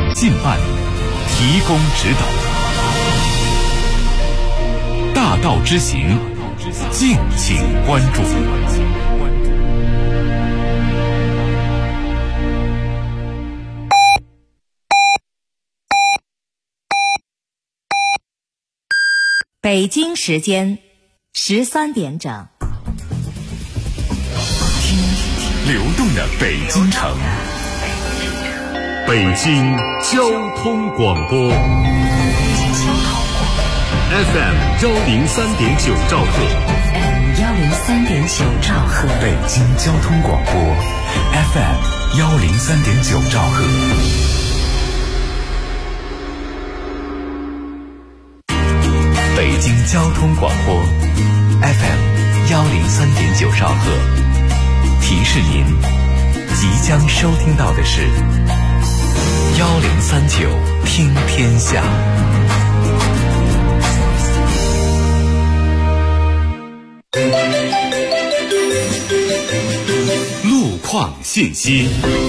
进办，提供指导。大道之行，敬请关注。 北京时间13点整。 听流动的北京城，北京交通广播 FM 103.9兆赫， 103.9兆赫， 北京交通广播 FM 103.9兆赫。北京交通广播 FM 103.9兆赫，提示您即将收听到的是1039听天下。路况信息。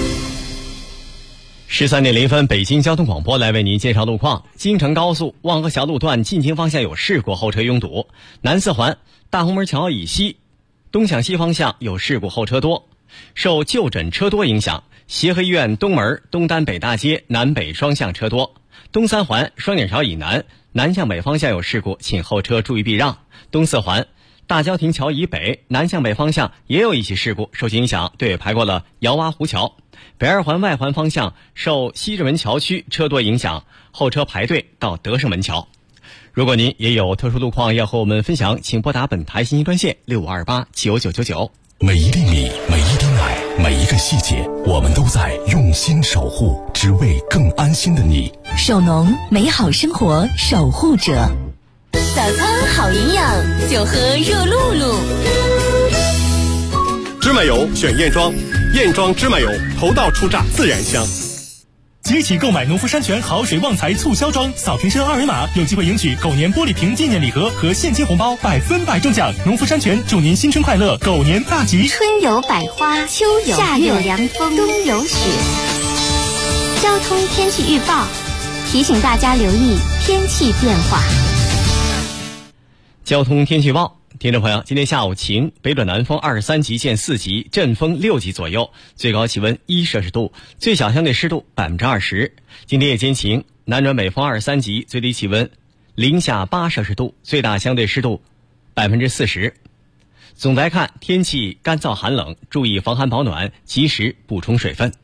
13点0分，北京交通广播来为您介绍路况。京承高速望河桥路段进京方向有事故，后车拥堵；南四环大红门桥以西东向西方向有事故，后车多。受就诊车多影响，协和医院东门东单北大街南北双向车多；东三环双井桥以南南向北方向有事故，请后车注意避让；东四环大郊亭桥以北南向北方向也有一起事故，受其影响，队尾排过了姚洼湖桥。北二环外环方向受西直门桥区车多影响，后车排队到德胜门桥。如果您也有特殊路况要和我们分享，请拨打本台信息专线65289999。 每一粒米，每一滴奶，每一个细节，我们都在用心守护，只为更安心的你。 首农，美好生活守护者。早餐好营养，就喝热露露。 芝麻油选燕庄，燕庄芝麻油头道出榨，自然香。 即日起购买农夫山泉好水旺财促销装，扫瓶身二维码，有机会赢取狗年玻璃瓶纪念礼盒和现金红包，100%中奖。农夫山泉祝您新春快乐，狗年大吉！ 春有百花，秋有夏有凉风，冬有雪。交通天气预报提醒大家留意天气变化。 交通天气预报，听众朋友，今天下午晴，北转南风23级见4级，阵风6级左右，最高气温1摄氏度，最小相对湿度20%。今天夜间晴，南转北风23级，最低气温零下8摄氏度，最大相对湿度40%。总的来看，天气干燥寒冷，注意防寒保暖，及时补充水分。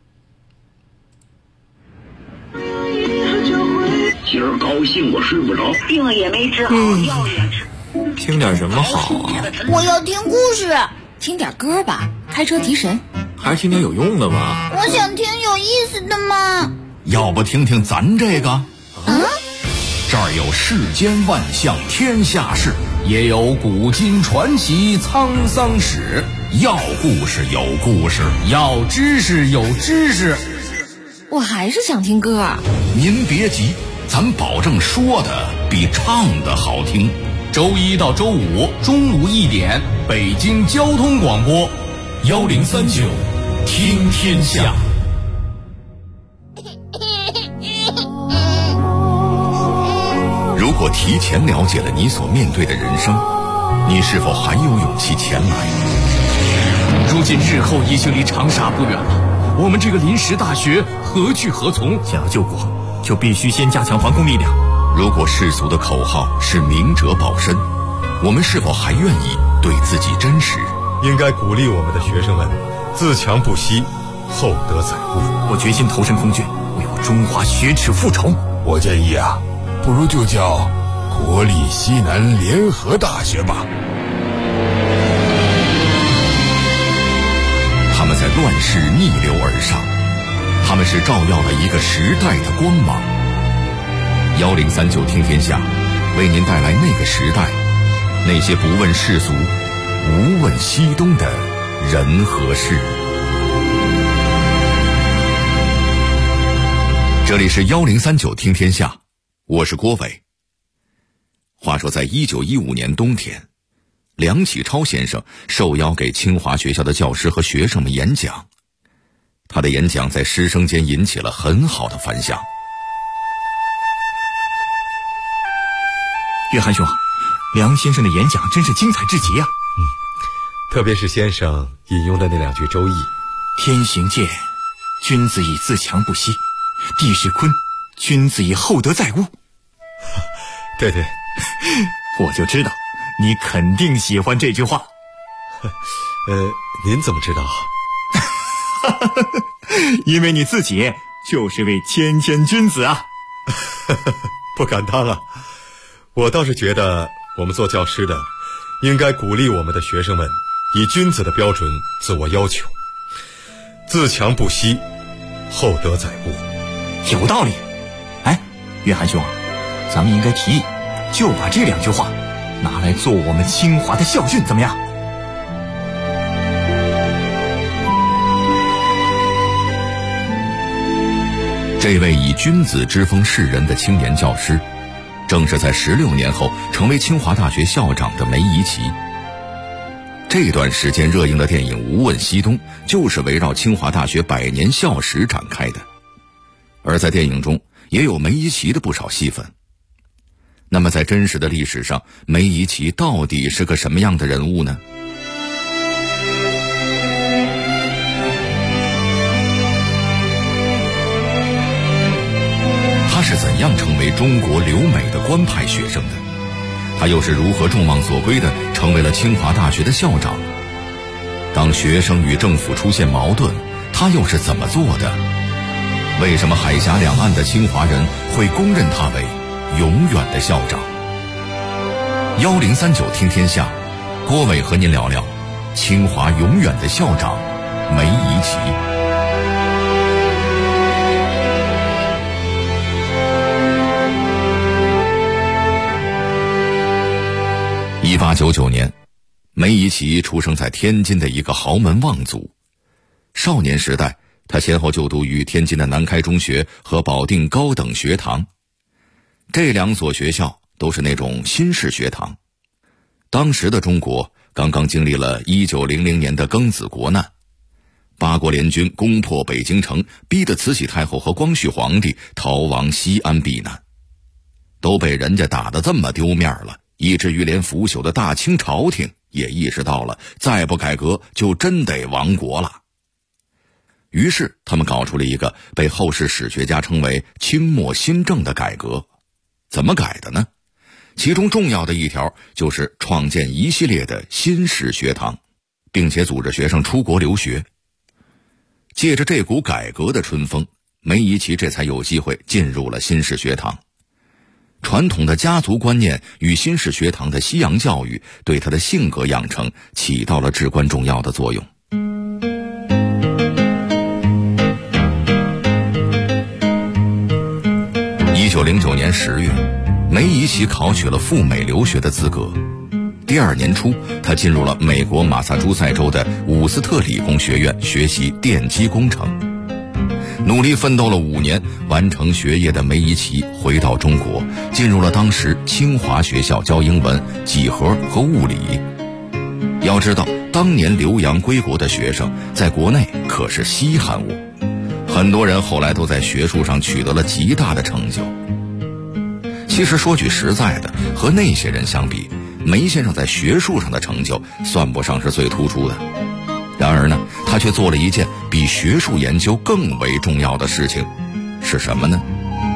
今儿高兴我睡不着，病也没治好，药也吃。 听点什么好啊？ 我要听故事。 听点歌吧，开车提神。 还是听点有用的吧。 我想听有意思的嘛。 要不听听咱这个？这儿有世间万象天下事，也有古今传奇沧桑史。要故事有故事，要知识有知识。 我还是想听歌。 您别急，咱保证说的比唱的好听。周一到周五中午1点，北京交通广播1039听天下。如果提前了解了你所面对的人生，你是否还有勇气前来？ 如今日后已经离长沙不远了，我们这个临时大学何去何从？ 想要救国，就必须先加强防控力量。 如果世俗的口号是明哲保身，我们是否还愿意对自己真实？ 应该鼓励我们的学生们自强不息，厚德载物。 我决心投身空军，为我中华雪耻复仇。 我建议啊，不如就叫国立西南联合大学吧。 他们在乱世逆流而上，他们是照耀了一个时代的光芒。1039听天下，为您带来那个时代，那些不问世俗、无问西东的人和事。这里是1039听天下，我是郭伟。话说在1915年冬天，梁启超先生受邀给清华学校的教师和学生们演讲。他的演讲在师生间引起了很好的反响， 约翰兄，梁先生的演讲真是精彩至极啊！ 特别是先生引用的那两句周易： 天行健，君子以自强不息；地势坤，君子以厚德载物。 对， 我就知道你肯定喜欢这句话。 您怎么知道？ 因为你自己就是位谦君子啊。 不敢当啊，我倒是觉得我们做教师的应该鼓励我们的学生们以君子的标准自我要求，自强不息，厚德载物。 有道理。哎，约翰兄，咱们应该提议就把这两句话拿来做我们清华的校训，怎么样？ 这位以君子之风示人的青年教师，正是在16年后成为清华大学校长的梅贻琦。这段时间热映的电影《无问西东》就是围绕清华大学100年校史展开的，而在电影中也有梅贻琦的不少戏份。那么在真实的历史上，梅贻琦到底是个什么样的人物呢？他是怎样成为中国留美的官派学生的？他又是如何众望所归的成为了清华大学的校长？当学生与政府出现矛盾，他又是怎么做的？为什么海峡两岸的清华人会公认他为永远的校长？1039听天下，郭伟和您聊聊清华永远的校长梅贻琦。1899年，梅贻琦出生在天津的一个豪门望族。少年时代，他先后就读于天津的南开中学和保定高等学堂。这两所学校都是那种新式学堂。当时的中国刚刚经历了1900年的庚子国难，八国联军攻破北京城，逼得慈禧太后和光绪皇帝逃亡西安避难，都被人家打得这么丢面了，以至于连腐朽的大清朝廷也意识到了，再不改革就真得亡国了。于是他们搞出了一个被后世史学家称为清末新政的改革。怎么改的呢？其中重要的一条就是创建一系列的新式学堂，并且组织学生出国留学。借着这股改革的春风，梅贻琦这才有机会进入了新式学堂。传统的家族观念与新式学堂的西洋教育对他的性格养成起到了至关重要的作用。1909年10月，梅贻琦考取了赴美留学的资格。第二年初，他进入了美国马萨诸塞州的伍斯特理工学院学习电机工程。努力奋斗了5年，完成学业的梅贻琦回到中国，进入了当时清华学校教英文、几何和物理。要知道，当年留洋归国的学生在国内可是稀罕物，很多人后来都在学术上取得了极大的成就。其实说句实在的，和那些人相比，梅先生在学术上的成就算不上是最突出的。然而呢，他却做了一件比学术研究更为重要的事情，是什么呢？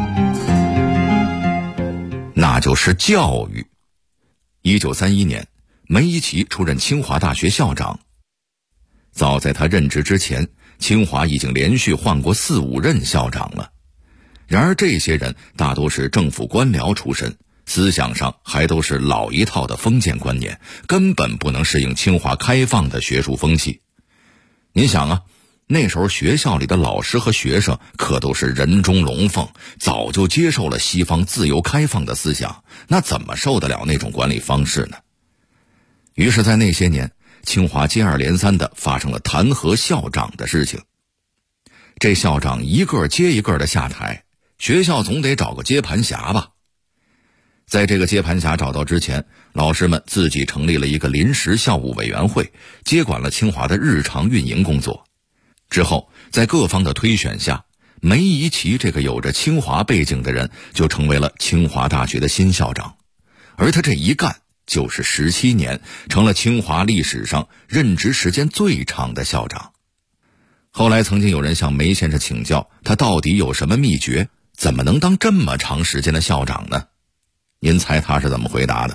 那就是教育。1931年，梅贻琦出任清华大学校长。早在他任职之前，清华已经连续换过4、5任校长了。然而这些人大多是政府官僚出身，思想上还都是老一套的封建观念，根本不能适应清华开放的学术风气。您想啊，那时候学校里的老师和学生可都是人中龙凤，早就接受了西方自由开放的思想，那怎么受得了那种管理方式呢？于是在那些年，清华接二连三地发生了弹劾校长的事情。这校长一个接一个的下台，学校总得找个接盘侠吧。在这个接盘侠找到之前，老师们自己成立了一个临时校务委员会，接管了清华的日常运营工作。之后在各方的推选下，梅贻琦这个有着清华背景的人就成为了清华大学的新校长。 而他这一干就是17年，成了清华历史上任职时间最长的校长。后来曾经有人向梅先生请教，他到底有什么秘诀，怎么能当这么长时间的校长呢？您猜他是怎么回答的？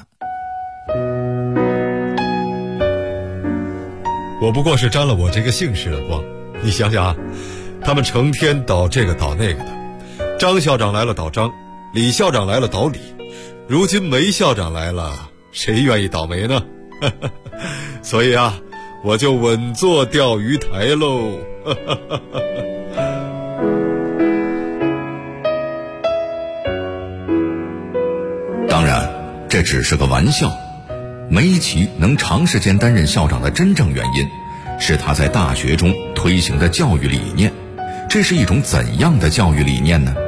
我不过是沾了我这个姓氏的光。你想想啊，他们成天捣这个捣那个的，张校长来了捣张，李校长来了捣李，如今梅校长来了，谁愿意倒霉呢？所以啊，我就稳坐钓鱼台喽。 当然，这只是个玩笑。梅贻琦能长时间担任校长的真正原因，是他在大学中推行的教育理念。这是一种怎样的教育理念呢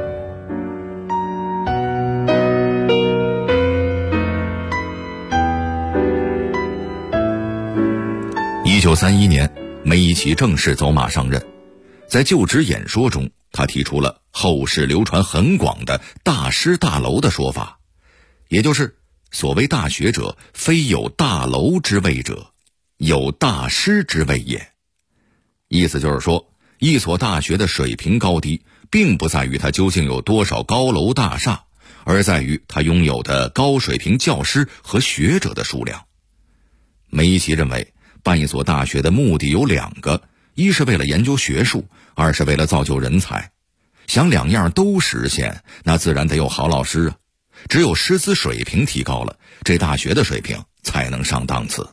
？1931年，梅贻琦正式走马上任。在就职演说中，他提出了后世流传很广的大师大楼的说法，也就是所谓大学者，非有大楼之谓者，有大师之谓也。意思就是说，一所大学的水平高低，并不在于它究竟有多少高楼大厦，而在于它拥有的高水平教师和学者的数量。梅贻琦认为，办一所大学的目的有2个，一是为了研究学术，二是为了造就人才。想2样都实现，那自然得有好老师啊。只有师资水平提高了，这大学的水平才能上档次。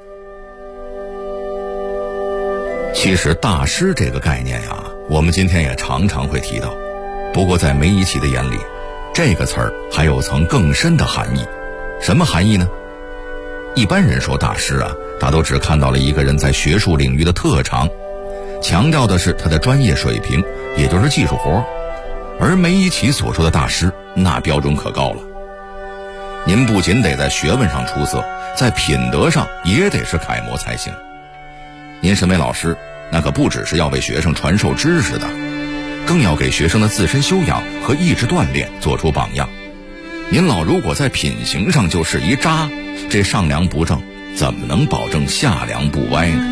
其实大师这个概念呀，我们今天也常常会提到，不过在梅贻琦的眼里，这个词儿还有层更深的含义。什么含义呢？一般人说大师啊，大都只看到了一个人在学术领域的特长，强调的是他的专业水平，也就是技术活。而梅贻琦所说的大师，那标准可高了。您不仅得在学问上出色，在品德上也得是楷模才行。您身为老师，那可不只是要为学生传授知识的，更要给学生的自身修养和意志锻炼做出榜样。您老如果在品行上就是一渣，这上梁不正，怎么能保证下梁不歪呢？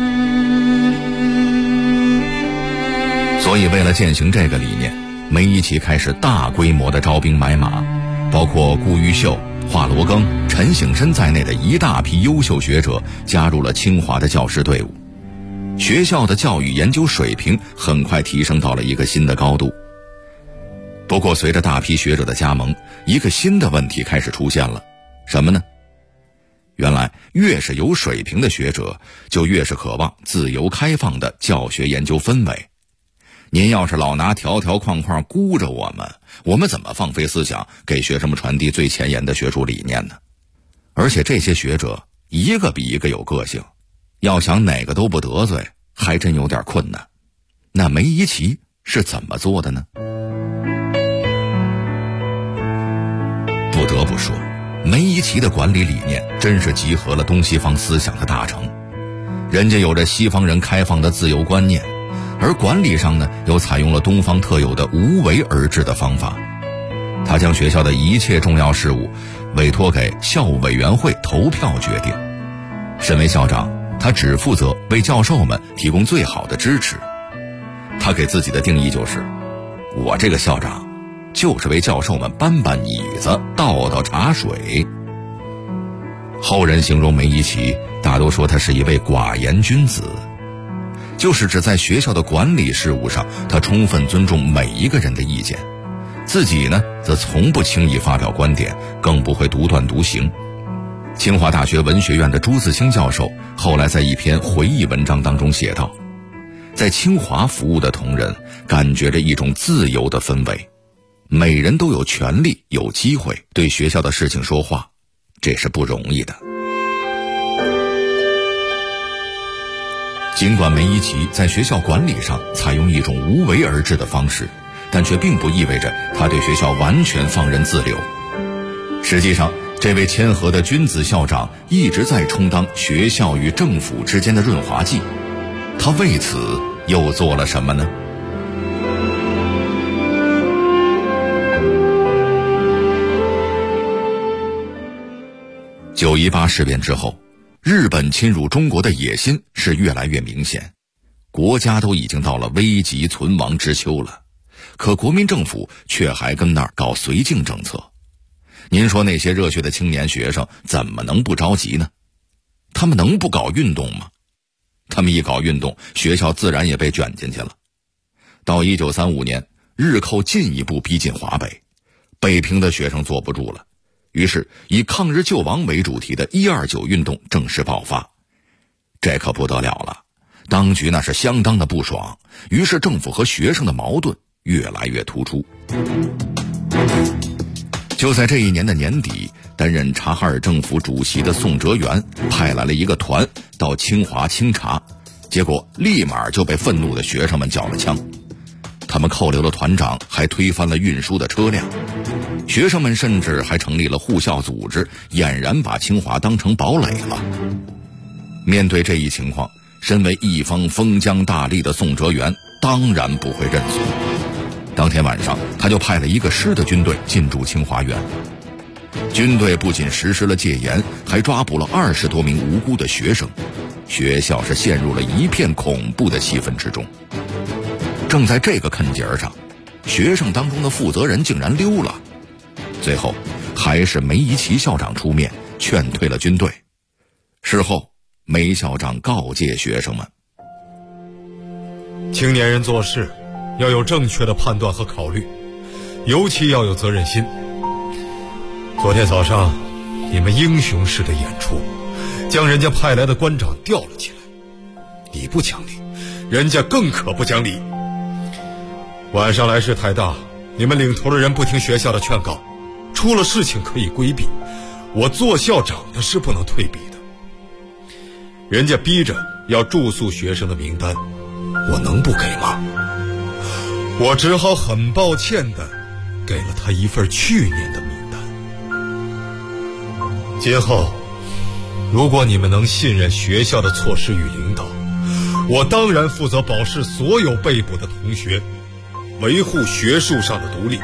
所以为了践行这个理念，梅贻琦开始大规模的招兵买马，包括顾毓秀、华罗庚、陈省身在内的一大批优秀学者加入了清华的教师队伍。学校的教育研究水平很快提升到了一个新的高度。不过随着大批学者的加盟，一个新的问题开始出现了。什么呢？原来越是有水平的学者，就越是渴望自由开放的教学研究氛围。您要是老拿条条框框箍着我们怎么放飞思想，给学生们传递最前沿的学术理念呢？而且这些学者一个比一个有个性，要想哪个都不得罪，还真有点困难。那梅贻琦是怎么做的呢？不得不说，梅贻琦的管理理念真是集合了东西方思想的大成。人家有着西方人开放的自由观念，而管理上呢，又采用了东方特有的无为而治的方法。他将学校的一切重要事务委托给校务委员会投票决定。身为校长，他只负责为教授们提供最好的支持。他给自己的定义就是，我这个校长就是为教授们搬搬椅子，倒倒茶水。后人形容梅贻琦，大都说他是一位寡言君子，就是指在学校的管理事务上，他充分尊重每一个人的意见，自己呢则从不轻易发表观点，更不会独断独行。清华大学文学院的朱自清教授后来在一篇回忆文章当中写道，在清华服务的同仁感觉着一种自由的氛围，每人都有权利有机会对学校的事情说话，这是不容易的。尽管梅贻琦在学校管理上采用一种无为而治的方式，但却并不意味着他对学校完全放任自流。实际上，这位谦和的君子校长一直在充当学校与政府之间的润滑剂。他为此又做了什么呢？ 9·18事变之后，日本侵入中国的野心是越来越明显，国家都已经到了危急存亡之秋了，可国民政府却还跟那儿搞绥靖政策。您说那些热血的青年学生怎么能不着急呢？他们能不搞运动吗？他们一搞运动，学校自然也被卷进去了。到1935年，日寇进一步逼近华北，北平的学生坐不住了，于是以抗日救亡为主题的129运动正式爆发。这可不得了了，当局那是相当的不爽，于是政府和学生的矛盾越来越突出。就在这一年的年底，担任察哈尔政府主席的宋哲元派来了一个团到清华清查，结果立马就被愤怒的学生们缴了枪。他们扣留了团长，还推翻了运输的车辆。学生们甚至还成立了护校组织，俨然把清华当成堡垒了。面对这一情况，身为一方封疆大吏的宋哲元当然不会认怂。当天晚上，他就派了一个师的军队进驻清华园。军队不仅实施了戒严，还抓捕了20多名无辜的学生，学校是陷入了一片恐怖的气氛之中。正在这个坎节上，学生当中的负责人竟然溜了。最后还是梅贻琦校长出面劝退了军队。事后梅校长告诫学生们， 青年人做事要有正确的判断和考虑，尤其要有责任心。昨天早上你们英雄式的演出，将人家派来的官长吊了起来，你不讲理，人家更可不讲理。晚上来势太大，你们领头的人不听学校的劝告，出了事情可以规避，我做校长的是不能退避的。人家逼着要住宿学生的名单，我能不给吗？我只好很抱歉的给了他一份去年的名单。今后如果你们能信任学校的措施与领导，我当然负责保释所有被捕的同学，维护学术上的独立。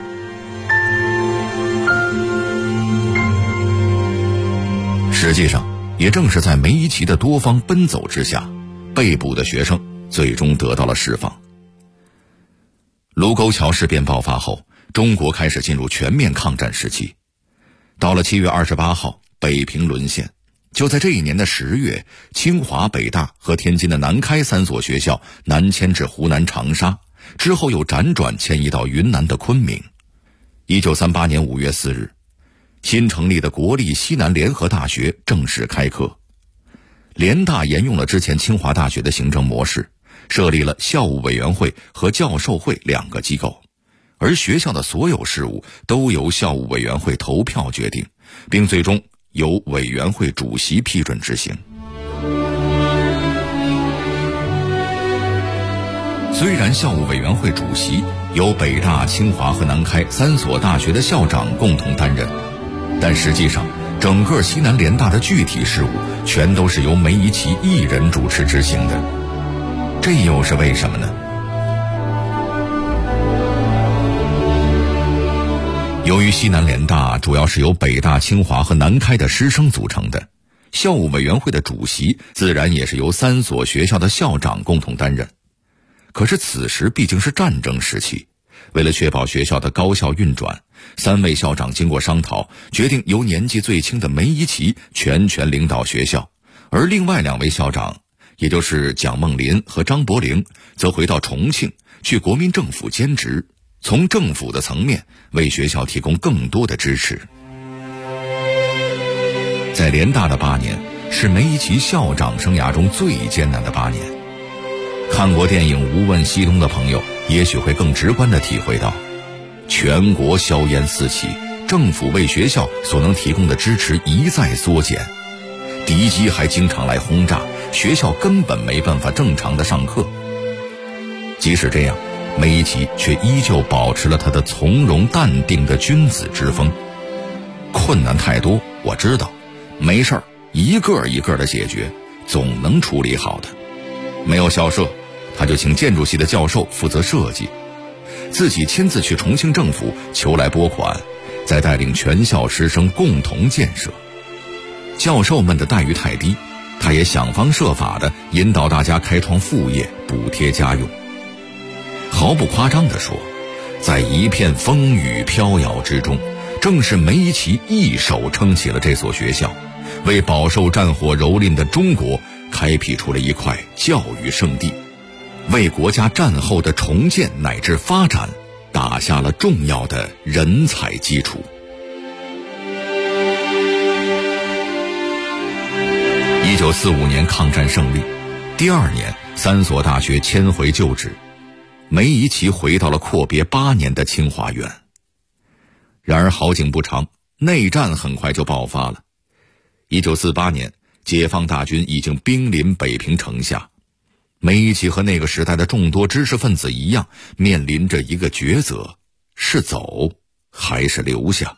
实际上也正是在梅贻琦的多方奔走之下，被捕的学生最终得到了释放。卢沟桥事变爆发后，中国开始进入全面抗战时期。到了7月28号，北平沦陷。就在这一年的10月，清华、北大和天津的南开3所学校南迁至湖南长沙，之后又辗转迁移到云南的昆明。1938年5月4日，新成立的国立西南联合大学正式开课。联大沿用了之前清华大学的行政模式，设立了校务委员会和教授会2个机构，而学校的所有事务都由校务委员会投票决定，并最终由委员会主席批准执行。虽然校务委员会主席由北大、清华和南开3所大学的校长共同担任，但实际上整个西南联大的具体事务全都是由梅贻琦一人主持执行的。这又是为什么呢？由于西南联大主要是由北大、清华和南开的师生组成的，校务委员会的主席自然也是由3所学校的校长共同担任。可是此时毕竟是战争时期，为了确保学校的高效运转，3位校长经过商讨，决定由年纪最轻的梅贻琦全权领导学校，而另外2位校长，也就是蒋梦麟和张伯苓，则回到重庆去国民政府兼职，从政府的层面为学校提供更多的支持。在联大的8年，是梅贻琦校长生涯中最艰难的8年。看过电影《无问西东》的朋友也许会更直观地体会到，全国硝烟四起，政府为学校所能提供的支持一再缩减，敌机还经常来轰炸，学校根本没办法正常的上课。即使这样，梅贻琦却依旧保持了他的从容淡定的君子之风。困难太多，我知道，没事儿，一个一个的解决，总能处理好的。没有校舍，他就请建筑系的教授负责设计，自己亲自去重庆政府求来拨款，再带领全校师生共同建设。 教授们的待遇太低，他也想方设法地引导大家开创副业，补贴家用。毫不夸张地说，在一片风雨飘摇之中，正是梅贻琦一手撑起了这所学校，为饱受战火蹂躏的中国开辟出了一块教育圣地，为国家战后的重建乃至发展打下了重要的人才基础。1945年抗战胜利，第2年3所大学迁回旧址，梅贻琦回到了阔别8年的清华园。然而好景不长，内战很快就爆发了。1948年，解放大军已经兵临北平城下，梅贻琦和那个时代的众多知识分子一样，面临着一个抉择：是走还是留下。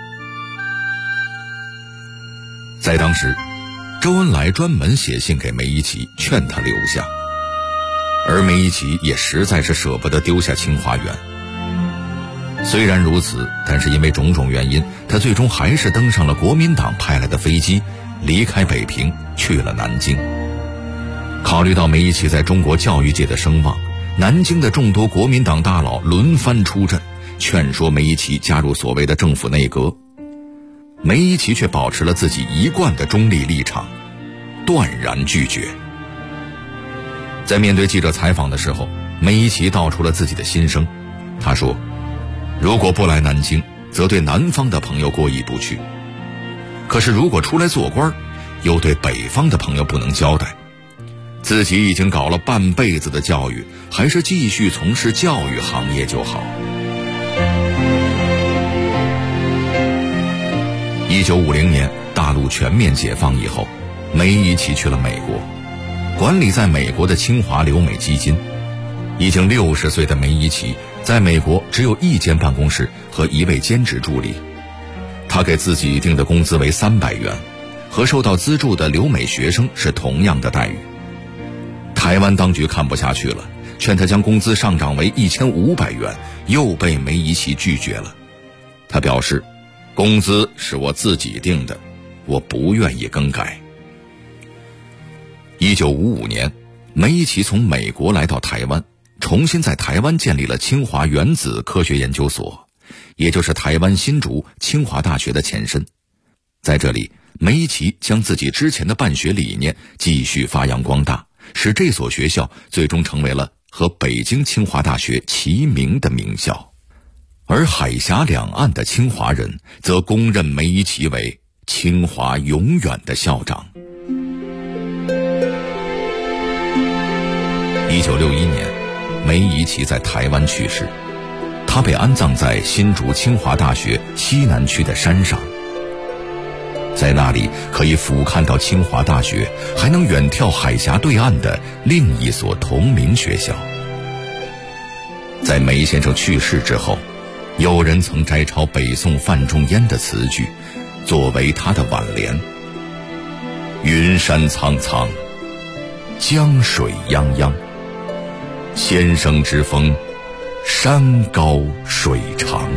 在当时，周恩来专门写信给梅贻琦，劝他留下，而梅贻琦也实在是舍不得丢下清华园。虽然如此，但是因为种种原因，他最终还是登上了国民党派来的飞机，离开北平去了南京。考虑到梅贻琦在中国教育界的声望，南京的众多国民党大佬轮番出阵，劝说梅贻琦加入所谓的政府内阁。梅贻琦却保持了自己一贯的中立立场，断然拒绝。在面对记者采访的时候，梅贻琦道出了自己的心声。他说，如果不来南京，则对南方的朋友过意不去，可是如果出来做官，又对北方的朋友不能交代。自己已经搞了半辈子的教育，还是继续从事教育行业就好。1950年大陆全面解放以后，梅贻琦去了美国，管理在美国的清华留美基金。已经60岁的梅贻琦在美国只有1间办公室和1位兼职助理，他给自己定的工资为300元，和受到资助的留美学生是同样的待遇。台湾当局看不下去了，劝他将工资上涨为1500元，又被梅贻琦拒绝了。他表示，工资是我自己定的，我不愿意更改。1955年，梅贻琦从美国来到台湾，重新在台湾建立了清华原子科学研究所，也就是台湾新竹清华大学的前身。在这里，梅贻琦将自己之前的办学理念继续发扬光大，使这所学校最终成为了和北京清华大学齐名的名校。而海峡两岸的清华人则公认梅贻琦为清华永远的校长。1961年，梅贻琦在台湾去世，他被安葬在新竹清华大学西南区的山上。在那里可以俯瞰到清华大学，还能远眺海峡对岸的另一所同名学校。在梅先生去世之后，有人曾摘抄北宋范仲淹的词句，作为他的挽联：云山苍苍，江水泱泱，先生之风，山高水长。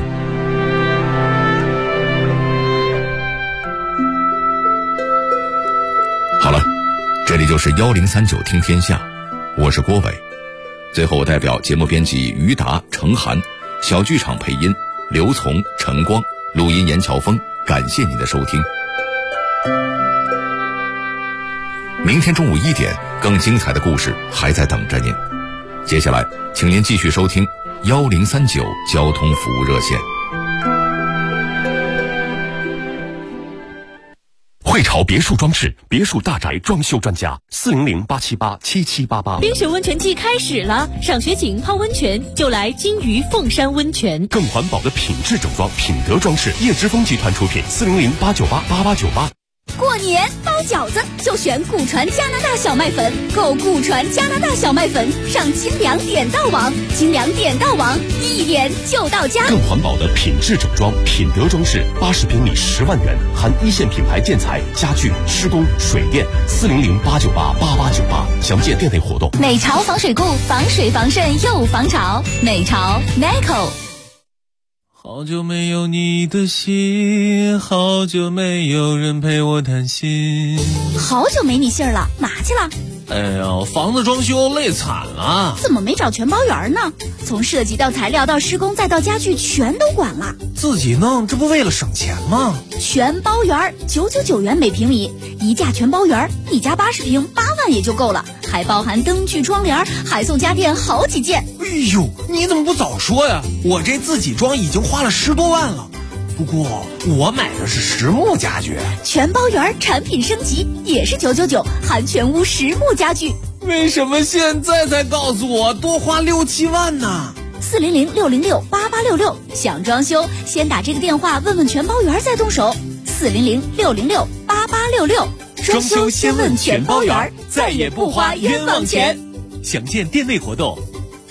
好了，这里就是1039听天下，我是郭伟。最后我代表节目编辑于达、程涵，小剧场配音刘从、陈光，录音严乔峰，感谢您的收听。明天中午1点，更精彩的故事还在等着您。接下来请您继续收听1039交通服务热线。 汇潮别墅装饰，别墅大宅装修专家，400-878-7788。 冰雪温泉季开始了，赏雪景、泡温泉就来金鱼凤山温泉。 更环保的品质整装，品德装饰，叶之峰集团出品，400-898-8898。 过年包饺子就选古传加拿大小麦粉，购古传加拿大小麦粉上精良点到网，精良点到网，1点就到家。 更环保的品质整装，品德装饰，80平米10万元，含1线品牌建材、家具、施工、水电，400-898-8898，详见店内活动。 美潮防水固，防水防渗又防潮，美潮 Neco。 好久没有你的信，好久没有人陪我谈心。 好久没你信儿了，哪去了？ 哎呀，房子装修累惨了。 怎么没找全包圆呢？从设计到材料到施工再到家具全都管了。 自己弄，这不为了省钱吗？ 全包圆999元每平米，一价全包圆，一家80平8万也就够了，还包含灯具窗帘，还送家电好几件。 哎呦，你怎么不早说呀？我这自己装已经花了10多万了。不过我买的是实木家具， 全包圆产品升级也是999，含全屋实木家具。 为什么现在才告诉我多花6、7万呢 ？400-606-8866，想装修先打这个电话问问全包圆再动手。400-606-8866， 装修先问全包圆，再也不花冤枉钱。详见店内活动。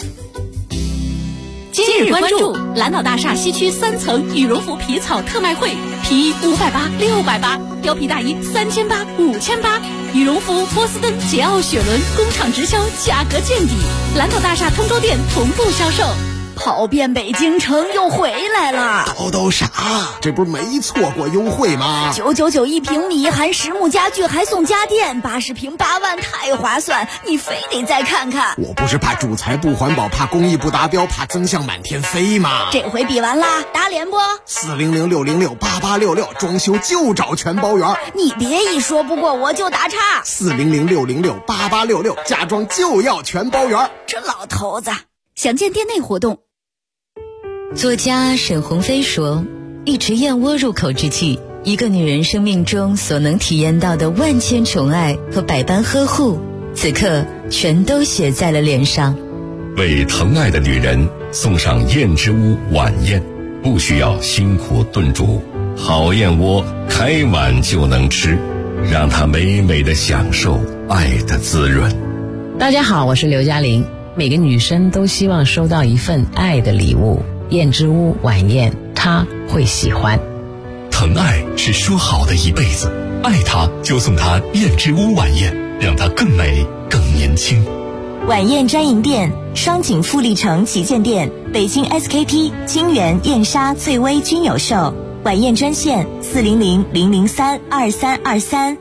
今日关注蓝岛大厦西区3层羽绒服皮草特卖会，皮衣580、680，貂皮大衣3800、5800，羽绒服、波司登、桀骜、雪伦工厂直销，价格见底。蓝岛大厦通州店同步销售。 跑遍北京城又回来了， 叨啥？这不是没错过优惠吗 ？999一平米，含实木家具，还送家电，80平8万，太划算！你非得再看看。 我不是怕主材不环保，怕工艺不达标，怕增项满天飞吗？ 这回比完啦，打脸不 ？400-606-8866，装修就找全包圆。 你别一说不过我就打岔。 400-606-8866，家装就要全包圆。 这老头子，详见店内活动。 作家沈鸿飞说，一池燕窝入口之际，一个女人生命中所能体验到的万千宠爱和百般呵护，此刻全都写在了脸上。 为疼爱的女人送上燕之屋晚宴，不需要辛苦炖煮，好燕窝开碗就能吃，让她美美的享受爱的滋润。 大家好，我是刘嘉玲。每个女生都希望收到一份爱的礼物，燕之屋晚宴她会喜欢。 疼爱是说好的一辈子，爱她就送她燕之屋晚宴，让她更美更年轻。 晚宴专营店：双井富力城旗舰店、北京 SKP、金源、燕莎、翠微均有售。晚宴专线400-003-2323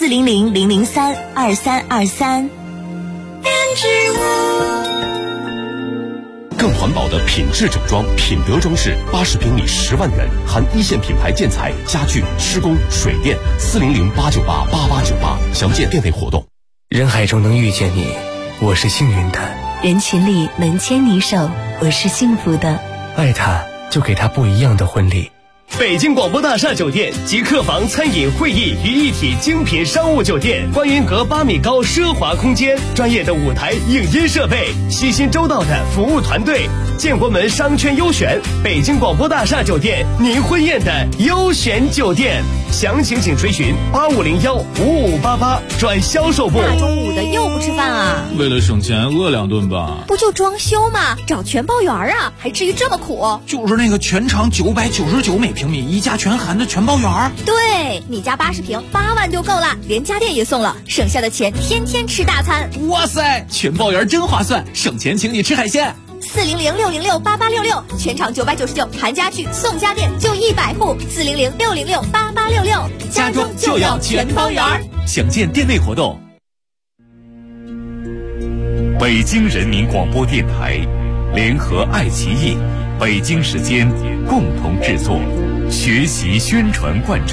400-003-2323。 燕之屋。 更环保的品质整装，品德装饰，80平米10万元，含一线品牌建材、家具、施工、水电。400-898-8898，详见店内活动。 人海中能遇见你，我是幸运的； 人群里能牵你手，我是幸福的。 爱他，就给他不一样的婚礼。 北京广播大厦酒店集客房、餐饮、会议于一体精品商务酒店，观云阁8米高奢华空间，专业的舞台影音设备，悉心周到的服务团队，建国门商圈优选，北京广播大厦酒店，您婚宴的优选酒店。详情请垂询8501-5588转销售部。 大中午的又不吃饭啊？ 为了省钱饿2顿吧。 不就装修吗？找全包圆啊，还至于这么苦？ 就是那个全长999每平米，一家全含的全包圆。 对，你家80平8万就够了，连家电也送了，省下的钱天天吃大餐。 哇塞，全包圆真划算，省钱请你吃海鲜。 400-606-8866，全场999，含家具送家电，就100户。400-606-8866， 家装就要全包圆。 详见店内活动。 北京人民广播电台联合爱奇艺、北京时间共同制作，学习宣传贯彻。